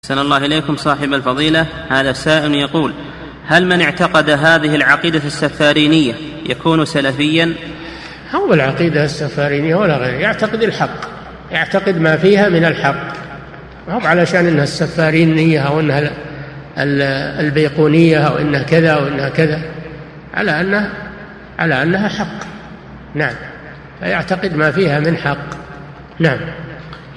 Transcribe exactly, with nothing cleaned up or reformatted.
أحسن الله إليكم صاحب الفضيلة. هذا سائل يقول: هل من اعتقد هذه العقيدة السفارينية يكون سلفيا؟ هو العقيدة السفارينية ولا غير، يعتقد الحق، يعتقد ما فيها من الحق، ما هو علشان إنها السفارينية أو إنها البيقونية أو إنها كذا أو إنها كذا، على أنها على أنها حق. نعم، فيعتقد ما فيها من حق. نعم.